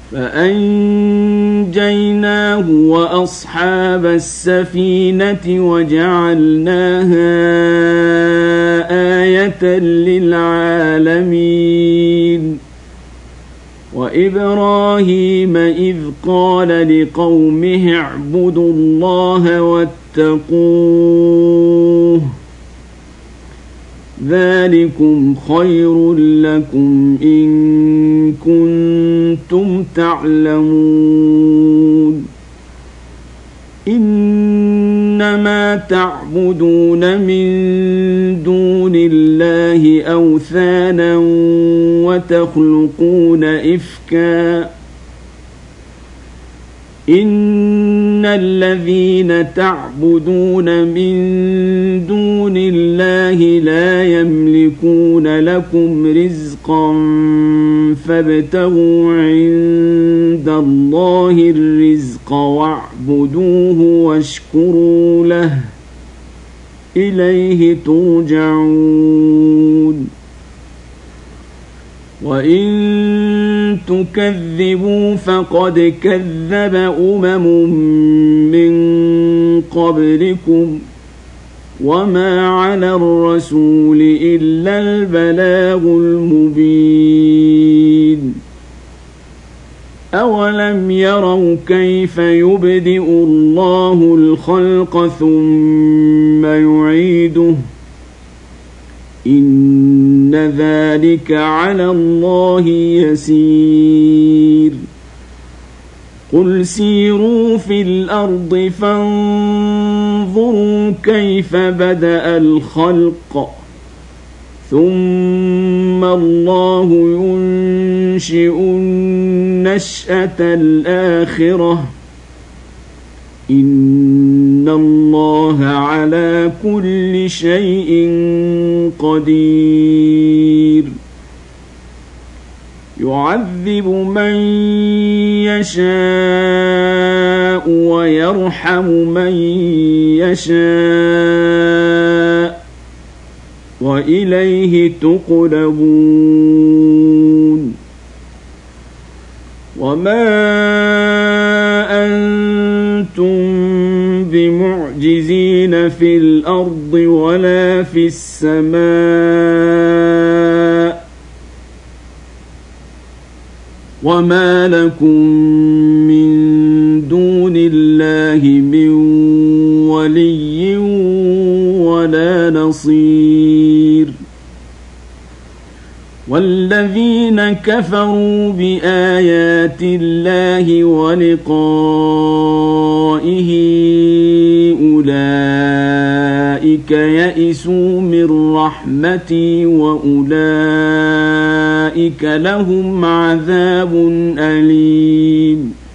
فأنجيناه وأصحاب السفينة وجعلناها آية للعالمين وإبراهيم إذ قال لقومه اعبدوا الله واتقوه ذلكم خير لكم إن كنتم تعلمون إنما تعبدون من دون الله أوثانا وتخلقون إفكا إن الذين تعبدون من دون الله لا يملكون لكم رزقا فابتغوا عند الله الرزق واعبدوه واشكروا له إليه ترجعون وإن تكذبوا فقد كذب من قبلكم وما على الرسول إلا البلاغ المبين أولم يروا كيف يبدئ الله الخلق ثم يعيده إن ذلك على الله يسير قل سيروا في الأرض فانظروا كيف بدأ الخلق ثم الله ينشئ النشأة الآخرة إن الله على كل شيء قدير يعذب من يشاء ويرحم من يشاء وإليه تقلبون وما أنتم بمعجزين في الأرض ولا في السماء وما لكم من دون الله من ولي ولا نصير والذين كفروا بآيات الله ولقائه أولئك يئسوا من رحمتي وأولئك لهم عذاب أليم